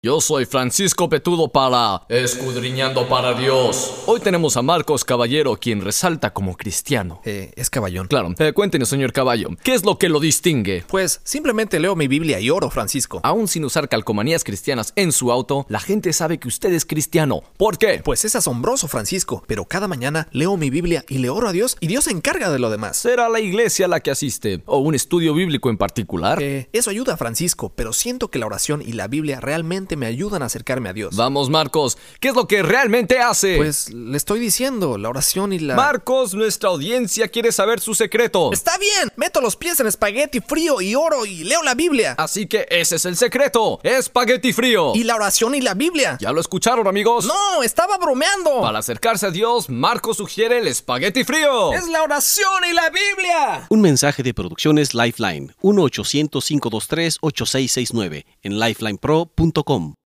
Yo soy Francisco Petudo para Escudriñando para Dios. Hoy tenemos a Marcos Caballero, quien resalta como cristiano. Es Caballón. Claro, cuéntenos, señor Caballo, ¿qué es lo que lo distingue? Pues simplemente leo mi Biblia y oro, Francisco. Aún sin usar calcomanías cristianas en su auto, la gente sabe que usted es cristiano. ¿Por qué? Pues es asombroso, Francisco, pero cada mañana leo mi Biblia y le oro a Dios y Dios se encarga de lo demás. ¿Será la iglesia a la que asiste? ¿O un estudio bíblico en particular? Eso ayuda, Francisco, pero siento que la oración y la Biblia realmente me ayudan a acercarme a Dios. Vamos, Marcos, ¿qué es lo que realmente hace? Pues le estoy diciendo, la oración y la... Marcos, nuestra audiencia quiere saber su secreto. Está bien, meto los pies en espagueti frío y oro y leo la Biblia. Así que ese es el secreto, espagueti frío. Y la oración y la Biblia. ¿Ya lo escucharon, amigos? No, estaba bromeando. Para acercarse a Dios, Marcos sugiere el espagueti frío. Es la oración y la Biblia. Un mensaje de Producciones Lifeline, 1-800-523-8669, en lifelinepro.com.